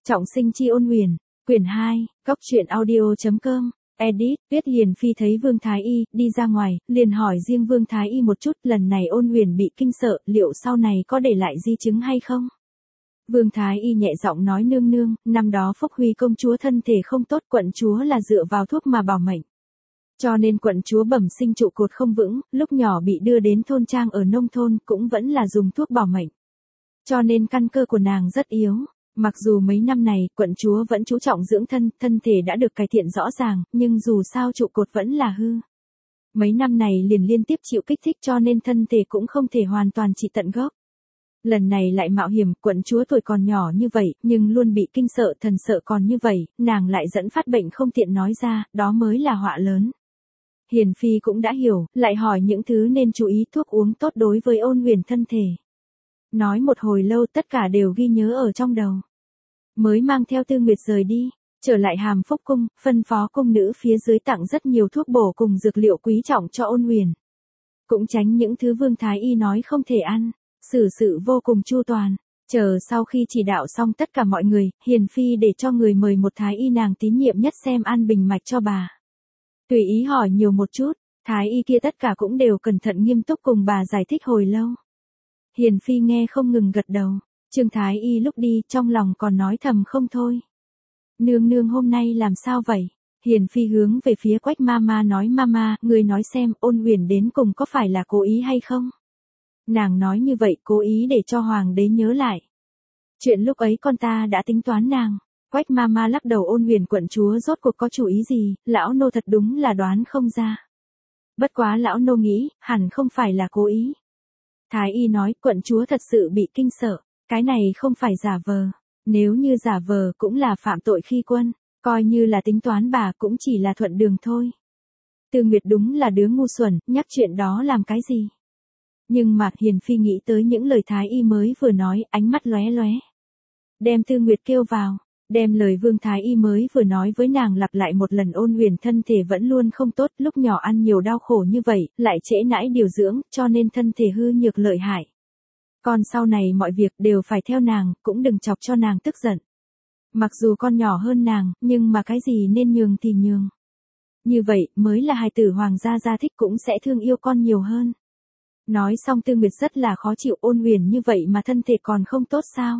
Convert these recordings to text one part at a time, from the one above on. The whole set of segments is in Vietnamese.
Trọng sinh chi ôn huyền, quyển 2, góc truyện audio.com, edit, Tuyết Hiền Phi thấy Vương Thái Y đi ra ngoài, liền hỏi riêng Vương Thái Y một chút, lần này ôn huyền bị kinh sợ, liệu sau này có để lại di chứng hay không? Vương Thái Y nhẹ giọng nói nương nương, năm đó Phúc Huy công chúa thân thể không tốt, quận chúa là dựa vào thuốc mà bảo mệnh. Cho nên quận chúa bẩm sinh trụ cột không vững, lúc nhỏ bị đưa đến thôn trang ở nông thôn cũng vẫn là dùng thuốc bảo mệnh. Cho nên căn cơ của nàng rất yếu. Mặc dù mấy năm này, quận chúa vẫn chú trọng dưỡng thân, thân thể đã được cải thiện rõ ràng, nhưng dù sao trụ cột vẫn là hư. Mấy năm này liền liên tiếp chịu kích thích cho nên thân thể cũng không thể hoàn toàn trị tận gốc. Lần này lại mạo hiểm, quận chúa tuổi còn nhỏ như vậy, nhưng luôn bị kinh sợ thần sợ còn như vậy, nàng lại dẫn phát bệnh không tiện nói ra, đó mới là họa lớn. Hiền Phi cũng đã hiểu, lại hỏi những thứ nên chú ý thuốc uống tốt đối với ôn huyền thân thể. Nói một hồi lâu tất cả đều ghi nhớ ở trong đầu. Mới mang theo Tư Nguyệt rời đi, trở lại Hàm Phúc cung, phân phó cung nữ phía dưới tặng rất nhiều thuốc bổ cùng dược liệu quý trọng cho ôn huyền. Cũng tránh những thứ Vương Thái Y nói không thể ăn, xử sự vô cùng chu toàn. Chờ sau khi chỉ đạo xong tất cả mọi người, Hiền Phi để cho người mời một Thái Y nàng tín nhiệm nhất xem an bình mạch cho bà. Tùy ý hỏi nhiều một chút, Thái Y kia tất cả cũng đều cẩn thận nghiêm túc cùng bà giải thích hồi lâu. Hiền Phi nghe không ngừng gật đầu, Trương Thái Y lúc đi trong lòng còn nói thầm không thôi. Nương nương hôm nay làm sao vậy? Hiền Phi hướng về phía Quách Mama nói Mama, người nói xem ôn huyền đến cùng có phải là cố ý hay không? Nàng nói như vậy cố ý để cho hoàng đế nhớ lại. Chuyện lúc ấy con ta đã tính toán nàng. Quách Mama lắc đầu ôn huyền quận chúa rốt cuộc có chủ ý gì, lão nô thật đúng là đoán không ra. Bất quá lão nô nghĩ, hẳn không phải là cố ý. Thái Y nói quận chúa thật sự bị kinh sợ, cái này không phải giả vờ. Nếu như giả vờ cũng là phạm tội khi quân, coi như là tính toán bà cũng chỉ là thuận đường thôi. Tư Nguyệt đúng là đứa ngu xuẩn, nhắc chuyện đó làm cái gì. Nhưng mà Hiền Phi nghĩ tới những lời Thái Y mới vừa nói, ánh mắt lóe lóe. Đem Tư Nguyệt kêu vào, đem lời Vương Thái Y mới vừa nói với nàng lặp lại một lần ôn huyền thân thể vẫn luôn không tốt, lúc nhỏ ăn nhiều đau khổ như vậy, lại trễ nãi điều dưỡng, cho nên thân thể hư nhược lợi hại. Còn sau này mọi việc đều phải theo nàng, cũng đừng chọc cho nàng tức giận. Mặc dù con nhỏ hơn nàng, nhưng mà cái gì nên nhường thì nhường. Như vậy mới là hài tử hoàng gia thích cũng sẽ thương yêu con nhiều hơn. Nói xong Tư Nguyệt rất là khó chịu ôn huyền như vậy mà thân thể còn không tốt sao.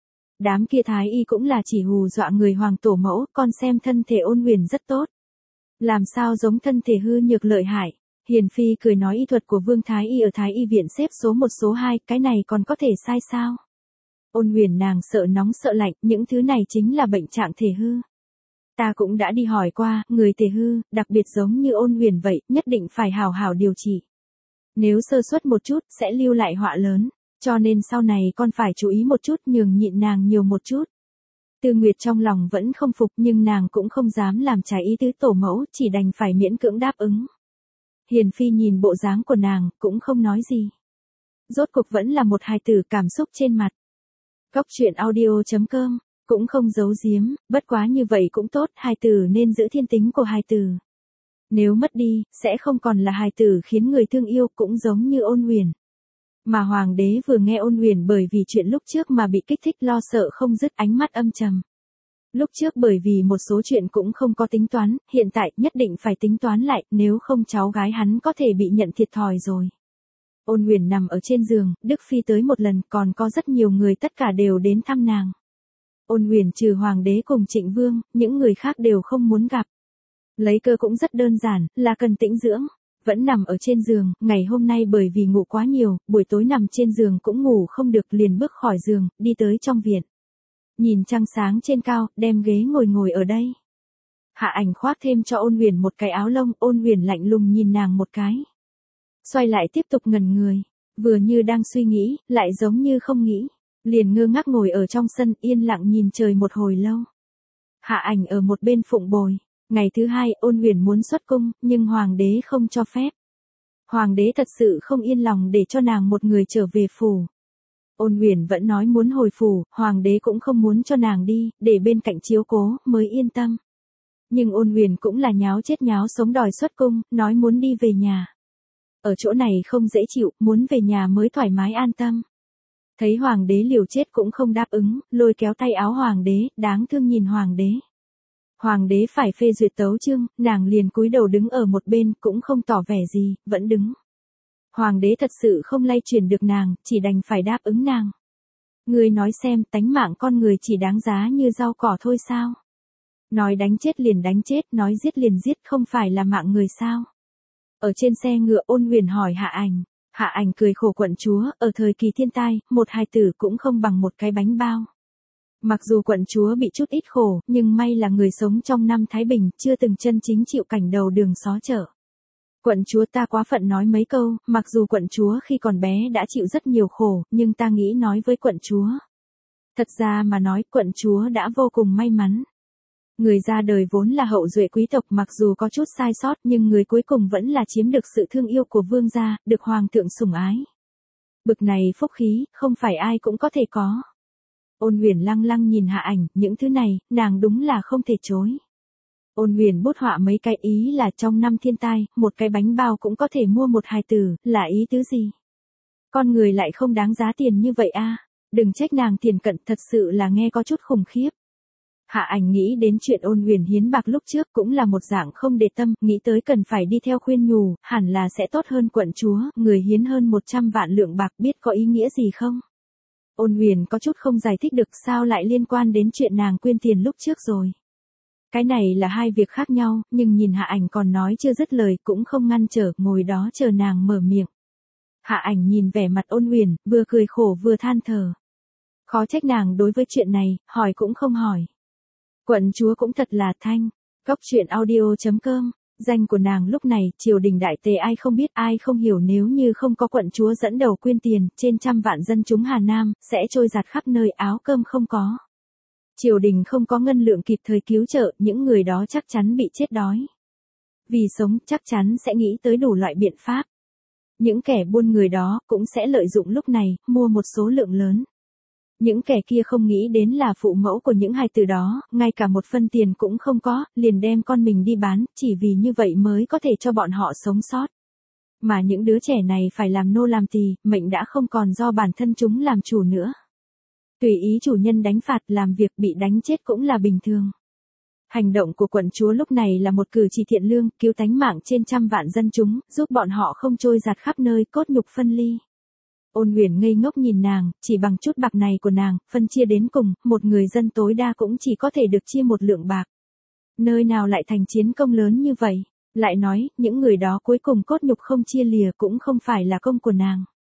Đám kia Thái Y cũng là chỉ hù dọa người hoàng tổ mẫu, con xem thân thể ôn huyền rất tốt. Làm sao giống thân thể hư nhược lợi hại. Hiền Phi cười nói y thuật của Vương Thái Y ở Thái Y viện xếp số 1 số 2, cái này còn có thể sai sao? Ôn huyền nàng sợ nóng sợ lạnh, những thứ này chính là bệnh trạng thể hư. Ta cũng đã đi hỏi qua, người thể hư, đặc biệt giống như ôn huyền vậy, nhất định phải hào hào điều trị. Nếu sơ suất một chút, sẽ lưu lại họa lớn, cho nên sau này con phải chú ý một chút nhường nhịn nàng nhiều một chút. Tư Nguyệt trong lòng vẫn không phục nhưng nàng cũng không dám làm trái ý tứ tổ mẫu, chỉ đành phải miễn cưỡng đáp ứng. Hiền Phi nhìn bộ dáng của nàng, cũng không nói gì. Rốt cuộc vẫn là một hài tử cảm xúc trên mặt. Góc truyện audio.com, cũng không giấu giếm, bất quá như vậy cũng tốt, hài tử nên giữ thiên tính của hài tử. Nếu mất đi, sẽ không còn là hài tử khiến người thương yêu cũng giống như ôn huyền. Mà hoàng đế vừa nghe ôn huyền bởi vì chuyện lúc trước mà bị kích thích lo sợ không dứt ánh mắt âm trầm. Lúc trước bởi vì một số chuyện cũng không có tính toán, hiện tại nhất định phải tính toán lại, nếu không cháu gái hắn có thể bị nhận thiệt thòi rồi. Ôn huyền nằm ở trên giường, Đức Phi tới một lần, còn có rất nhiều người tất cả đều đến thăm nàng. Ôn huyền trừ hoàng đế cùng Trịnh Vương, những người khác đều không muốn gặp. Lấy cơ cũng rất đơn giản, là cần tĩnh dưỡng. Vẫn nằm ở trên giường, ngày hôm nay bởi vì ngủ quá nhiều, buổi tối nằm trên giường cũng ngủ không được liền bước khỏi giường, đi tới trong viện. Nhìn trăng sáng trên cao, đem ghế ngồi ở đây. Hạ Ảnh khoác thêm cho ôn huyền một cái áo lông, ôn huyền lạnh lùng nhìn nàng một cái. Xoay lại tiếp tục ngẩn người, vừa như đang suy nghĩ, lại giống như không nghĩ. Liền ngơ ngác ngồi ở trong sân yên lặng nhìn trời một hồi lâu. Hạ Ảnh ở một bên phụng bồi. Ngày thứ hai, ôn huyền muốn xuất cung, nhưng hoàng đế không cho phép. Hoàng đế thật sự không yên lòng để cho nàng một người trở về phủ. Ôn huyền vẫn nói muốn hồi phủ, hoàng đế cũng không muốn cho nàng đi, để bên cạnh chiếu cố, mới yên tâm. Nhưng ôn huyền cũng là nháo chết nháo sống đòi xuất cung, nói muốn đi về nhà. Ở chỗ này không dễ chịu, muốn về nhà mới thoải mái an tâm. Thấy hoàng đế liều chết cũng không đáp ứng, lôi kéo tay áo hoàng đế, đáng thương nhìn hoàng đế. Hoàng đế phải phê duyệt tấu chương, nàng liền cúi đầu đứng ở một bên, cũng không tỏ vẻ gì, vẫn đứng. Hoàng đế thật sự không lay chuyển được nàng, chỉ đành phải đáp ứng nàng. Ngươi nói xem, tánh mạng con người chỉ đáng giá như rau cỏ thôi sao? Nói đánh chết liền đánh chết, nói giết liền giết, không phải là mạng người sao? Ở trên xe ngựa Ôn Huyền hỏi Hạ Ảnh. Hạ Ảnh cười khổ quận chúa, ở thời kỳ thiên tai, một hài tử cũng không bằng một cái bánh bao. Mặc dù quận chúa bị chút ít khổ, nhưng may là người sống trong năm Thái Bình, chưa từng chân chính chịu cảnh đầu đường xó chợ. Quận chúa ta quá phận nói mấy câu, mặc dù quận chúa khi còn bé đã chịu rất nhiều khổ, nhưng ta nghĩ nói với quận chúa. Thật ra mà nói, quận chúa đã vô cùng may mắn. Người ra đời vốn là hậu duệ quý tộc, mặc dù có chút sai sót nhưng người cuối cùng vẫn là chiếm được sự thương yêu của vương gia, được hoàng thượng sủng ái. Bực này phúc khí, không phải ai cũng có thể có. Ôn Huyền lăng lăng nhìn Hạ Ảnh, những thứ này, nàng đúng là không thể chối. Ôn Huyền bút họa mấy cái ý là trong năm thiên tai, một cái bánh bao cũng có thể mua một hài tử, là ý tứ gì? Con người lại không đáng giá tiền như vậy a. Đừng trách nàng tiền cận, thật sự là nghe có chút khủng khiếp. Hạ Ảnh nghĩ đến chuyện Ôn Huyền hiến bạc lúc trước cũng là một dạng không để tâm, nghĩ tới cần phải đi theo khuyên nhủ, hẳn là sẽ tốt hơn quận chúa, người hiến hơn 100 vạn lượng bạc biết có ý nghĩa gì không? Ôn Huyền có chút không giải thích được sao lại liên quan đến chuyện nàng quyên tiền lúc trước rồi. Cái này là hai việc khác nhau, nhưng nhìn Hạ Ảnh còn nói chưa dứt lời cũng không ngăn trở, ngồi đó chờ nàng mở miệng. Hạ Ảnh nhìn vẻ mặt Ôn Huyền, vừa cười khổ vừa than thở. Khó trách nàng đối với chuyện này, hỏi cũng không hỏi. Quận chúa cũng thật là thanh. Góc truyện audio.com. Danh của nàng lúc này, triều đình đại tề ai không biết ai không hiểu, nếu như không có quận chúa dẫn đầu quyên tiền, trên trăm vạn dân chúng Hà Nam, sẽ trôi giạt khắp nơi, áo cơm không có. Triều đình không có ngân lượng kịp thời cứu trợ, những người đó chắc chắn bị chết đói. Vì sống, chắc chắn sẽ nghĩ tới đủ loại biện pháp. Những kẻ buôn người đó, cũng sẽ lợi dụng lúc này, mua một số lượng lớn. Những kẻ kia không nghĩ đến là phụ mẫu của những hài tử đó, ngay cả một phân tiền cũng không có, liền đem con mình đi bán, chỉ vì như vậy mới có thể cho bọn họ sống sót. Mà những đứa trẻ này phải làm nô làm tỳ, mệnh đã không còn do bản thân chúng làm chủ nữa. Tùy ý chủ nhân đánh phạt, làm việc bị đánh chết cũng là bình thường. Hành động của quận chúa lúc này là một cử chỉ thiện lương, cứu tánh mạng trên trăm vạn dân chúng, giúp bọn họ không trôi giạt khắp nơi, cốt nhục phân ly. Ôn Huyền ngây ngốc nhìn nàng, chỉ bằng chút bạc này của nàng, phân chia đến cùng, một người dân tối đa cũng chỉ có thể được chia một lượng bạc. Nơi nào lại thành chiến công lớn như vậy? Lại nói, những người đó cuối cùng cốt nhục không chia lìa cũng không phải là công của nàng.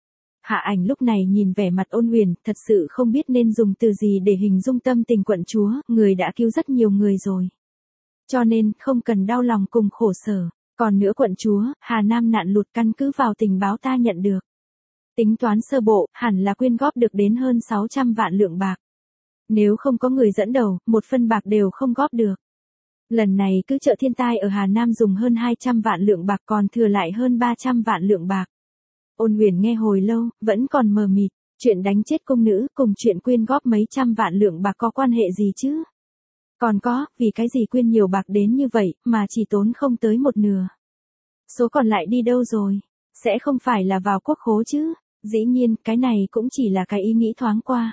Hạ Ảnh lúc này nhìn vẻ mặt Ôn Huyền, thật sự không biết nên dùng từ gì để hình dung tâm tình quận chúa, người đã cứu rất nhiều người rồi. Cho nên, không cần đau lòng cùng khổ sở. Còn nữa quận chúa, Hà Nam nạn lụt, căn cứ vào tình báo ta nhận được. Tính toán sơ bộ, hẳn là quyên góp được đến hơn 600 vạn lượng bạc. Nếu không có người dẫn đầu, một phân bạc đều không góp được. Lần này cứ trợ thiên tai ở Hà Nam dùng hơn 200 vạn lượng bạc, còn thừa lại hơn 300 vạn lượng bạc. Ôn Huyền nghe hồi lâu, vẫn còn mờ mịt, chuyện đánh chết cung nữ cùng chuyện quyên góp mấy trăm vạn lượng bạc có quan hệ gì chứ? Còn có, vì cái gì quyên nhiều bạc đến như vậy, mà chỉ tốn không tới một nửa. Số còn lại đi đâu rồi? Sẽ không phải là vào quốc khố chứ? Dĩ nhiên, cái này cũng chỉ là cái ý nghĩ thoáng qua.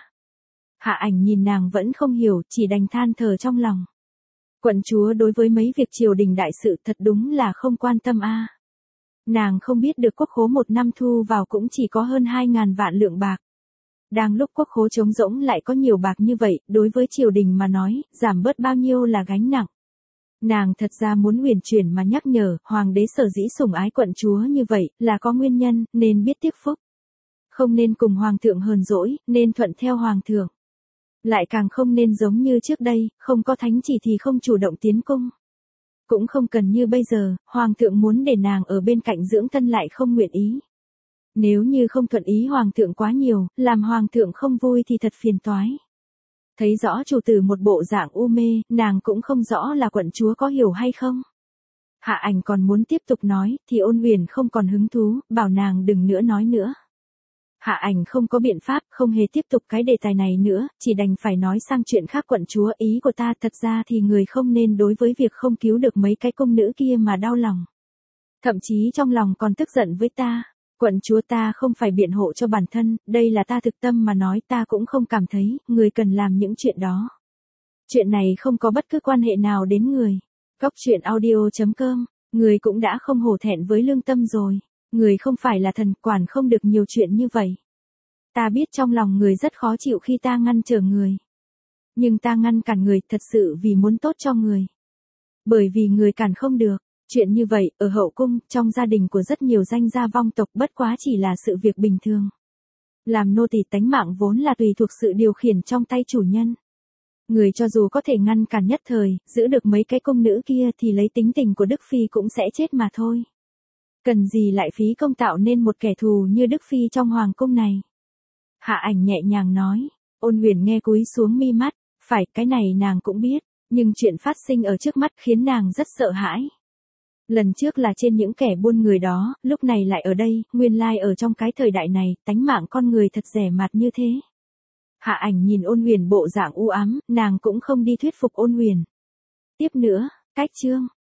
Hạ Ảnh nhìn nàng vẫn không hiểu, chỉ đành than thở trong lòng. Quận chúa đối với mấy việc triều đình đại sự thật đúng là không quan tâm a. Nàng không biết được quốc khố một năm thu vào cũng chỉ có hơn 2.000 vạn lượng bạc. Đang lúc quốc khố trống rỗng lại có nhiều bạc như vậy, đối với triều đình mà nói, giảm bớt bao nhiêu là gánh nặng. Nàng thật ra muốn huyền chuyển mà nhắc nhở, hoàng đế sở dĩ sủng ái quận chúa như vậy, là có nguyên nhân, nên biết tiếp phúc. Không nên cùng hoàng thượng hờn dỗi, nên thuận theo hoàng thượng. Lại càng không nên giống như trước đây, không có thánh chỉ thì không chủ động tiến cung. Cũng không cần như bây giờ, hoàng thượng muốn để nàng ở bên cạnh dưỡng thân lại không nguyện ý. Nếu như không thuận ý hoàng thượng quá nhiều, làm hoàng thượng không vui thì thật phiền toái. Thấy rõ chủ tử một bộ dạng u mê, nàng cũng không rõ là quận chúa có hiểu hay không. Hạ Ảnh còn muốn tiếp tục nói, thì Ôn Huyền không còn hứng thú, bảo nàng đừng nữa nói nữa. Hạ Ảnh không có biện pháp, không hề tiếp tục cái đề tài này nữa, chỉ đành phải nói sang chuyện khác. Quận chúa, ý của ta thật ra thì người không nên đối với việc không cứu được mấy cái cung nữ kia mà đau lòng. Thậm chí trong lòng còn tức giận với ta. Quận chúa ta không phải biện hộ cho bản thân, đây là ta thực tâm mà nói, ta cũng không cảm thấy, người cần làm những chuyện đó. Chuyện này không có bất cứ quan hệ nào đến người. Cóc truyện audio.com, người cũng đã không hổ thẹn với lương tâm rồi. Người không phải là thần, quản không được nhiều chuyện như vậy. Ta biết trong lòng người rất khó chịu khi ta ngăn trở người. Nhưng ta ngăn cản người thật sự vì muốn tốt cho người. Bởi vì người cản không được. Chuyện như vậy, ở hậu cung, trong gia đình của rất nhiều danh gia vong tộc bất quá chỉ là sự việc bình thường. Làm nô tỳ tánh mạng vốn là tùy thuộc sự điều khiển trong tay chủ nhân. Người cho dù có thể ngăn cản nhất thời, giữ được mấy cái cung nữ kia thì lấy tính tình của Đức Phi cũng sẽ chết mà thôi. Cần gì lại phí công tạo nên một kẻ thù như Đức Phi trong hoàng cung này. Hạ Ảnh nhẹ nhàng nói, Ôn Huyền nghe cúi xuống mi mắt, phải cái này nàng cũng biết, nhưng chuyện phát sinh ở trước mắt khiến nàng rất sợ hãi. Lần trước là trên những kẻ buôn người đó, lúc này lại ở đây, nguyên lai ở trong cái thời đại này, tánh mạng con người thật rẻ mạt như thế. Hạ Ảnh nhìn Ôn Huyền bộ dạng u ám, nàng cũng không đi thuyết phục Ôn Huyền. Tiếp nữa, cách chương.